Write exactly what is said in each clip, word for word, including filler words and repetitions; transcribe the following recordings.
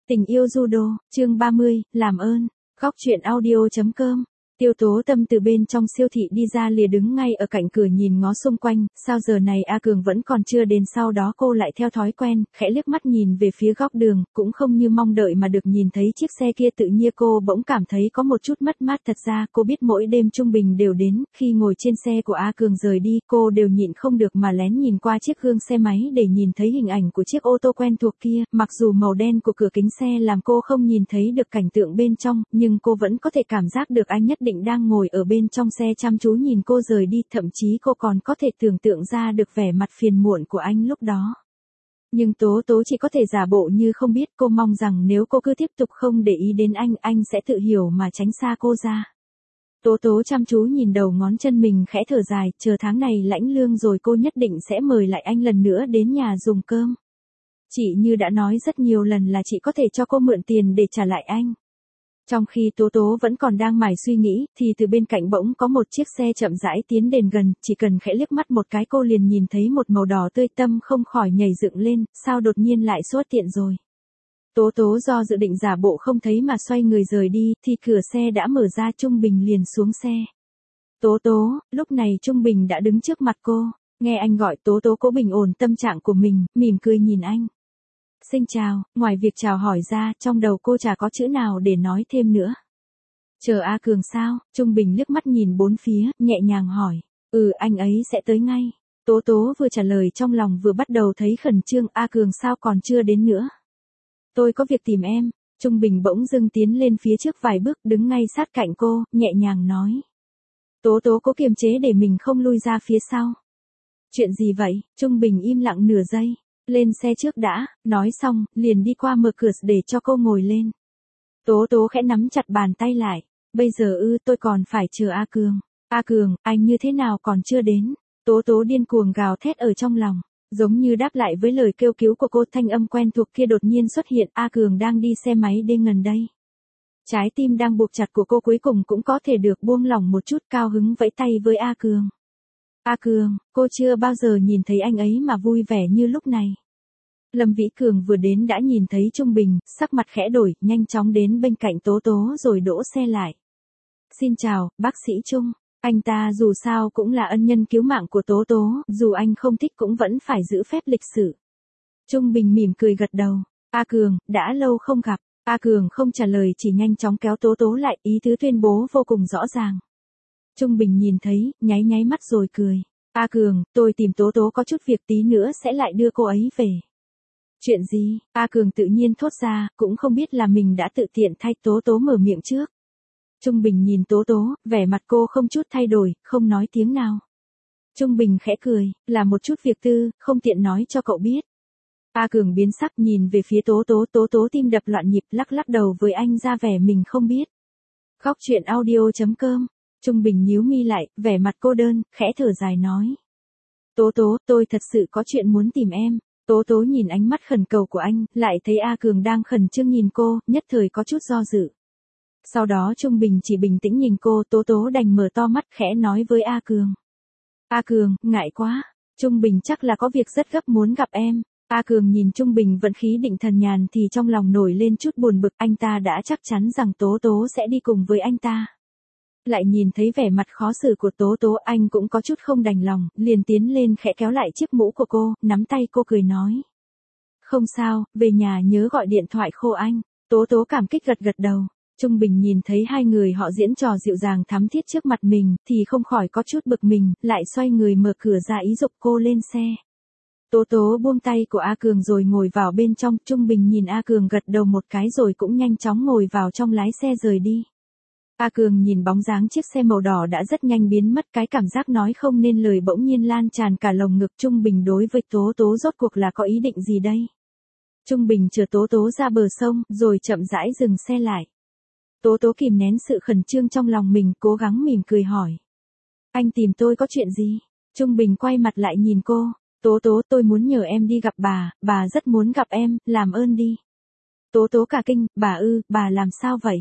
Tình yêu judo, chương ba mươi, làm ơn. Góc truyện audio chấm com. Tiêu Tố Tâm từ bên trong siêu thị đi ra lìa đứng ngay ở cạnh cửa nhìn ngó xung quanh, sao giờ này A Cường vẫn còn chưa đến, sau đó cô lại theo thói quen, khẽ liếc mắt nhìn về phía góc đường, cũng không như mong đợi mà được nhìn thấy chiếc xe kia, tự nhiên cô bỗng cảm thấy có một chút mất mát. Thật ra cô biết mỗi đêm trung bình đều đến, khi ngồi trên xe của A Cường rời đi, cô đều nhịn không được mà lén nhìn qua chiếc gương xe máy để nhìn thấy hình ảnh của chiếc ô tô quen thuộc kia, mặc dù màu đen của cửa kính xe làm cô không nhìn thấy được cảnh tượng bên trong, nhưng cô vẫn có thể cảm giác được anh nhất định đang ngồi ở bên trong xe chăm chú nhìn cô rời đi, thậm chí cô còn có thể tưởng tượng ra được vẻ mặt phiền muộn của anh lúc đó. Nhưng Tố Tố chỉ có thể giả bộ như không biết, cô mong rằng nếu cô cứ tiếp tục không để ý đến anh, anh sẽ tự hiểu mà tránh xa cô ra. Tố Tố chăm chú nhìn đầu ngón chân mình, khẽ thở dài, chờ tháng này lãnh lương rồi cô nhất định sẽ mời lại anh lần nữa đến nhà dùng cơm. Chị Như đã nói rất nhiều lần là chị có thể cho cô mượn tiền để trả lại anh. Trong khi Tố Tố vẫn còn đang mải suy nghĩ, thì từ bên cạnh bỗng có một chiếc xe chậm rãi tiến đến gần, chỉ cần khẽ liếc mắt một cái cô liền nhìn thấy một màu đỏ tươi, tâm không khỏi nhảy dựng lên, sao đột nhiên lại xuất hiện rồi. Tố Tố do dự định giả bộ không thấy mà xoay người rời đi, thì cửa xe đã mở ra, Trung Bình liền xuống xe. Tố Tố, lúc này Trung Bình đã đứng trước mặt cô, nghe anh gọi Tố Tố cố bình ổn tâm trạng của mình, mỉm cười nhìn anh. Xin chào, ngoài việc chào hỏi ra, trong đầu cô chả có chữ nào để nói thêm nữa. Chờ A Cường sao? Trung Bình liếc mắt nhìn bốn phía, nhẹ nhàng hỏi. Ừ, anh ấy sẽ tới ngay. Tố Tố vừa trả lời trong lòng vừa bắt đầu thấy khẩn trương. A Cường sao còn chưa đến nữa? Tôi có việc tìm em. Trung Bình bỗng dưng tiến lên phía trước vài bước, đứng ngay sát cạnh cô, nhẹ nhàng nói. Tố Tố cố kiềm chế để mình không lui ra phía sau. Chuyện gì vậy? Trung Bình im lặng nửa giây. Lên xe trước đã, nói xong, liền đi qua mở cửa để cho cô ngồi lên. Tố Tố khẽ nắm chặt bàn tay lại. Bây giờ ư, tôi còn phải chờ A Cường. A Cường, anh như thế nào còn chưa đến? Tố Tố điên cuồng gào thét ở trong lòng. Giống như đáp lại với lời kêu cứu của cô, thanh âm quen thuộc kia đột nhiên xuất hiện. A Cường đang đi xe máy đến gần đây. Trái tim đang buộc chặt của cô cuối cùng cũng có thể được buông lỏng một chút, cao hứng vẫy tay với A Cường. A Cường, cô chưa bao giờ nhìn thấy anh ấy mà vui vẻ như lúc này. Lâm Vĩ Cường vừa đến đã nhìn thấy Trung Bình, sắc mặt khẽ đổi, nhanh chóng đến bên cạnh Tố Tố rồi đỗ xe lại. Xin chào, bác sĩ Trung. Anh ta dù sao cũng là ân nhân cứu mạng của Tố Tố, dù anh không thích cũng vẫn phải giữ phép lịch sự. Trung Bình mỉm cười gật đầu. A Cường, đã lâu không gặp. A Cường không trả lời, chỉ nhanh chóng kéo Tố Tố lại, ý tứ tuyên bố vô cùng rõ ràng. Trung Bình nhìn thấy, nháy nháy mắt rồi cười. A Cường, tôi tìm Tố Tố có chút việc, tí nữa sẽ lại đưa cô ấy về. Chuyện gì? A Cường tự nhiên thốt ra, cũng không biết là mình đã tự tiện thay Tố Tố mở miệng trước. Trung Bình nhìn Tố Tố, vẻ mặt cô không chút thay đổi, không nói tiếng nào. Trung Bình khẽ cười, là một chút việc tư, không tiện nói cho cậu biết. A Cường biến sắc nhìn về phía Tố Tố, Tố Tố tim đập loạn nhịp, lắc lắc đầu với anh ra vẻ mình không biết. Góc truyện audio chấm com. Trung Bình nhíu mi lại, vẻ mặt cô đơn, khẽ thở dài nói. Tố Tố, tôi thật sự có chuyện muốn tìm em. Tố Tố nhìn ánh mắt khẩn cầu của anh, lại thấy A Cường đang khẩn trương nhìn cô, nhất thời có chút do dự. Sau đó Trung Bình chỉ bình tĩnh nhìn cô, Tố Tố đành mở to mắt khẽ nói với A Cường. A Cường, ngại quá. Trung Bình chắc là có việc rất gấp muốn gặp em. A Cường nhìn Trung Bình vận khí định thần nhàn thì trong lòng nổi lên chút buồn bực, anh ta đã chắc chắn rằng Tố Tố sẽ đi cùng với anh ta. Lại nhìn thấy vẻ mặt khó xử của Tố Tố, anh cũng có chút không đành lòng, liền tiến lên khẽ kéo lại chiếc mũ của cô, nắm tay cô cười nói. Không sao, về nhà nhớ gọi điện thoại khô anh. Tố Tố cảm kích gật gật đầu. Trung Bình nhìn thấy hai người họ diễn trò dịu dàng thắm thiết trước mặt mình, thì không khỏi có chút bực mình, lại xoay người mở cửa ra ý giục cô lên xe. Tố Tố buông tay của A Cường rồi ngồi vào bên trong, Trung Bình nhìn A Cường gật đầu một cái rồi cũng nhanh chóng ngồi vào trong lái xe rời đi. A Cường nhìn bóng dáng chiếc xe màu đỏ đã rất nhanh biến mất, cái cảm giác nói không nên lời bỗng nhiên lan tràn cả lồng ngực. Trung Bình đối với Tố Tố rốt cuộc là có ý định gì đây? Trung Bình chờ Tố Tố ra bờ sông, rồi chậm rãi dừng xe lại. Tố Tố kìm nén sự khẩn trương trong lòng mình, cố gắng mỉm cười hỏi. Anh tìm tôi có chuyện gì? Trung Bình quay mặt lại nhìn cô. Tố Tố, tôi muốn nhờ em đi gặp bà, bà rất muốn gặp em, làm ơn đi. Tố Tố cả kinh, bà ư, bà làm sao vậy?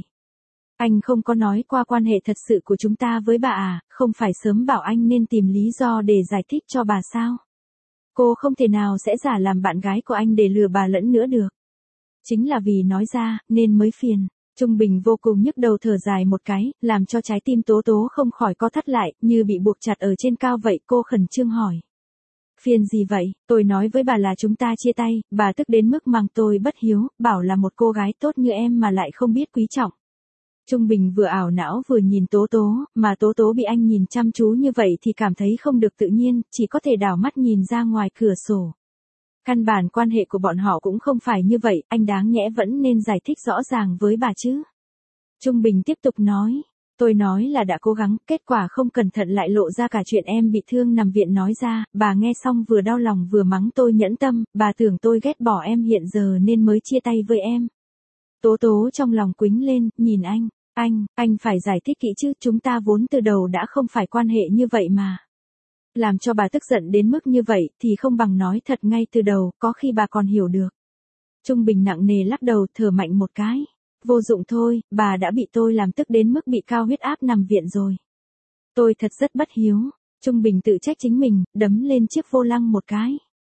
Anh không có nói qua quan hệ thật sự của chúng ta với bà à, không phải sớm bảo anh nên tìm lý do để giải thích cho bà sao? Cô không thể nào sẽ giả làm bạn gái của anh để lừa bà lẫn nữa được. Chính là vì nói ra, nên mới phiền. Trung Bình vô cùng nhức đầu thở dài một cái, làm cho trái tim Tố Tố không khỏi co thắt lại, như bị buộc chặt ở trên cao vậy. Cô khẩn trương hỏi. Phiền gì vậy, tôi nói với bà là chúng ta chia tay, bà tức đến mức mang tôi bất hiếu, bảo là một cô gái tốt như em mà lại không biết quý trọng. Trung Bình vừa ảo não vừa nhìn Tố Tố, mà Tố Tố bị anh nhìn chăm chú như vậy thì cảm thấy không được tự nhiên, chỉ có thể đảo mắt nhìn ra ngoài cửa sổ. Căn bản quan hệ của bọn họ cũng không phải như vậy, anh đáng nhẽ vẫn nên giải thích rõ ràng với bà chứ. Trung Bình tiếp tục nói, tôi nói là đã cố gắng, kết quả không cẩn thận lại lộ ra cả chuyện em bị thương nằm viện nói ra, bà nghe xong vừa đau lòng vừa mắng tôi nhẫn tâm, bà tưởng tôi ghét bỏ em hiện giờ nên mới chia tay với em. Tố Tố trong lòng quýnh lên, nhìn anh, anh, anh phải giải thích kỹ chứ, chúng ta vốn từ đầu đã không phải quan hệ như vậy mà. Làm cho bà tức giận đến mức như vậy thì không bằng nói thật ngay từ đầu, có khi bà còn hiểu được. Trung Bình nặng nề lắc đầu thở mạnh một cái. Vô dụng thôi, bà đã bị tôi làm tức đến mức bị cao huyết áp nằm viện rồi. Tôi thật rất bất hiếu. Trung Bình tự trách chính mình, đấm lên chiếc vô lăng một cái.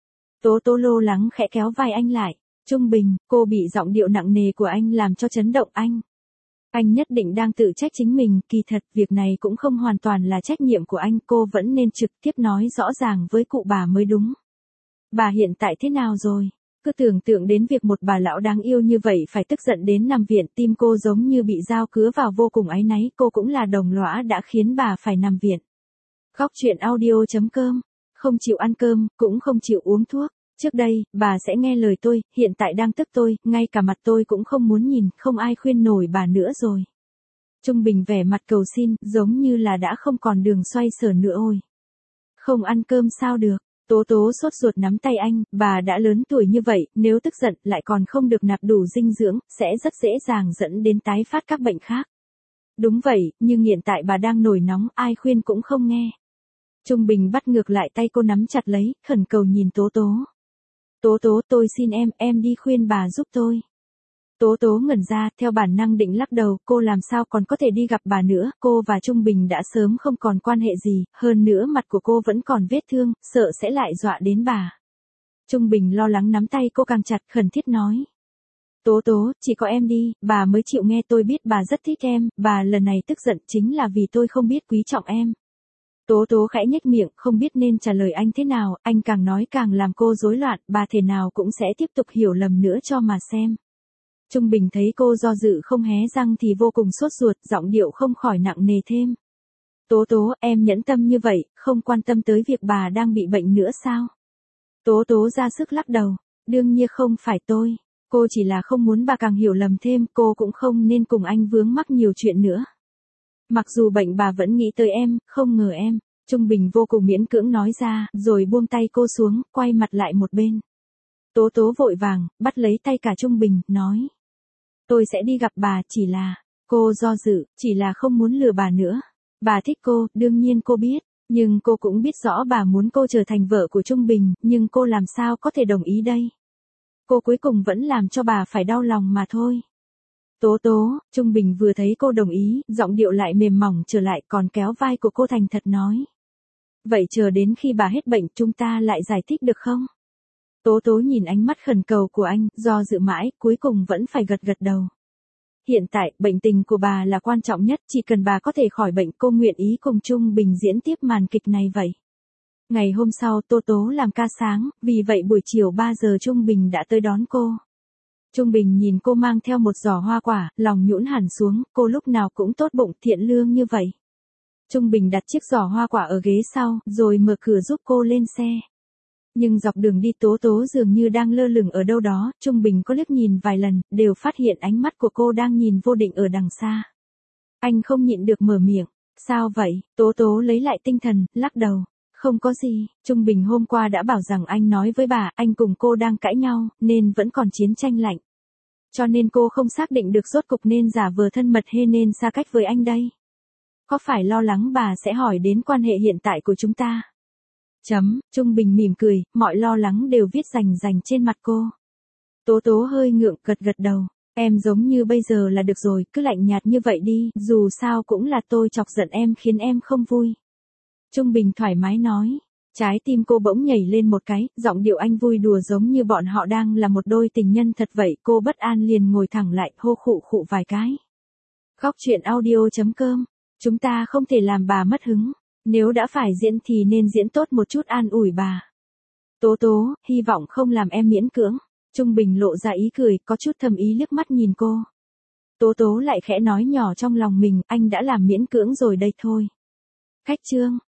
Tố Tố lo lắng khẽ kéo vai anh lại. Trung Bình, cô bị giọng điệu nặng nề của anh làm cho chấn động anh. Anh nhất định đang tự trách chính mình, kỳ thật việc này cũng không hoàn toàn là trách nhiệm của anh, cô vẫn nên trực tiếp nói rõ ràng với cụ bà mới đúng. Bà hiện tại thế nào rồi? Cứ tưởng tượng đến việc một bà lão đáng yêu như vậy phải tức giận đến nằm viện, tim cô giống như bị dao cứa vào vô cùng áy náy, cô cũng là đồng lõa đã khiến bà phải nằm viện. Khóc chuyện audio chấm com, không chịu ăn cơm, cũng không chịu uống thuốc. Trước đây, bà sẽ nghe lời tôi, hiện tại đang tức tôi, ngay cả mặt tôi cũng không muốn nhìn, không ai khuyên nổi bà nữa rồi. Trung Bình vẻ mặt cầu xin, giống như là đã không còn đường xoay sở nữa ôi. Không ăn cơm sao được, Tố Tố sốt ruột nắm tay anh, bà đã lớn tuổi như vậy, nếu tức giận lại còn không được nạp đủ dinh dưỡng, sẽ rất dễ dàng dẫn đến tái phát các bệnh khác. Đúng vậy, nhưng hiện tại bà đang nổi nóng, ai khuyên cũng không nghe. Trung Bình bắt ngược lại tay cô nắm chặt lấy, khẩn cầu nhìn Tố Tố. Tố Tố, tôi xin em, em đi khuyên bà giúp tôi. Tố Tố ngẩn ra, theo bản năng định lắc đầu, cô làm sao còn có thể đi gặp bà nữa, cô và Trung Bình đã sớm không còn quan hệ gì, hơn nữa mặt của cô vẫn còn vết thương, sợ sẽ lại dọa đến bà. Trung Bình lo lắng nắm tay cô càng chặt, khẩn thiết nói. Tố Tố, chỉ có em đi, bà mới chịu nghe, tôi biết bà rất thích em, bà lần này tức giận chính là vì tôi không biết quý trọng em. Tố Tố khẽ nhếch miệng, không biết nên trả lời anh thế nào, anh càng nói càng làm cô rối loạn, bà thể nào cũng sẽ tiếp tục hiểu lầm nữa cho mà xem. Trung Bình thấy cô do dự không hé răng thì vô cùng sốt ruột, giọng điệu không khỏi nặng nề thêm. Tố Tố, em nhẫn tâm như vậy, không quan tâm tới việc bà đang bị bệnh nữa sao? Tố Tố ra sức lắc đầu, đương nhiên không phải tôi, cô chỉ là không muốn bà càng hiểu lầm thêm, cô cũng không nên cùng anh vướng mắc nhiều chuyện nữa. Mặc dù bệnh bà vẫn nghĩ tới em, không ngờ em, Trung Bình vô cùng miễn cưỡng nói ra, rồi buông tay cô xuống, quay mặt lại một bên. Tố Tố vội vàng, bắt lấy tay cả Trung Bình, nói. Tôi sẽ đi gặp bà, chỉ là, cô do dự, chỉ là không muốn lừa bà nữa. Bà thích cô, đương nhiên cô biết, nhưng cô cũng biết rõ bà muốn cô trở thành vợ của Trung Bình, nhưng cô làm sao có thể đồng ý đây. Cô cuối cùng vẫn làm cho bà phải đau lòng mà thôi. Tố Tố, Trung Bình vừa thấy cô đồng ý, giọng điệu lại mềm mỏng trở lại, còn kéo vai của cô thành thật nói. Vậy chờ đến khi bà hết bệnh chúng ta lại giải thích được không? Tố Tố nhìn ánh mắt khẩn cầu của anh, do dự mãi, cuối cùng vẫn phải gật gật đầu. Hiện tại, bệnh tình của bà là quan trọng nhất, chỉ cần bà có thể khỏi bệnh, cô nguyện ý cùng Trung Bình diễn tiếp màn kịch này vậy. Ngày hôm sau Tố Tố làm ca sáng, vì vậy buổi chiều ba giờ Trung Bình đã tới đón cô. Trung Bình nhìn cô mang theo một giỏ hoa quả, lòng nhũn hẳn xuống, cô lúc nào cũng tốt bụng, thiện lương như vậy. Trung Bình đặt chiếc giỏ hoa quả ở ghế sau, rồi mở cửa giúp cô lên xe. Nhưng dọc đường đi Tố Tố dường như đang lơ lửng ở đâu đó, Trung Bình có liếc nhìn vài lần, đều phát hiện ánh mắt của cô đang nhìn vô định ở đằng xa. Anh không nhịn được mở miệng, sao vậy? Tố Tố lấy lại tinh thần, lắc đầu. Không có gì, Trung Bình hôm qua đã bảo rằng anh nói với bà, anh cùng cô đang cãi nhau, nên vẫn còn chiến tranh lạnh. Cho nên cô không xác định được rốt cục nên giả vờ thân mật hay nên xa cách với anh đây. Có phải lo lắng bà sẽ hỏi đến quan hệ hiện tại của chúng ta? Chấm, Trung Bình mỉm cười, mọi lo lắng đều viết rành rành trên mặt cô. Tố Tố hơi ngượng, gật gật đầu. Em giống như bây giờ là được rồi, cứ lạnh nhạt như vậy đi, dù sao cũng là tôi chọc giận em khiến em không vui. Trung Bình thoải mái nói, Trái tim cô bỗng nhảy lên một cái, giọng điệu anh vui đùa giống như bọn họ đang là một đôi tình nhân thật vậy. Cô bất an liền ngồi thẳng lại, hô khụ khụ vài cái. Khóc chuyện audio.com. Chúng ta không thể làm bà mất hứng. Nếu đã phải diễn thì nên diễn tốt một chút, an ủi bà. Tố Tố, hy vọng không làm em miễn cưỡng. Trung Bình lộ ra ý cười, có chút thầm ý liếc mắt nhìn cô. Tố Tố lại khẽ nói nhỏ trong lòng mình, anh đã làm miễn cưỡng rồi đây thôi. Khách Trương.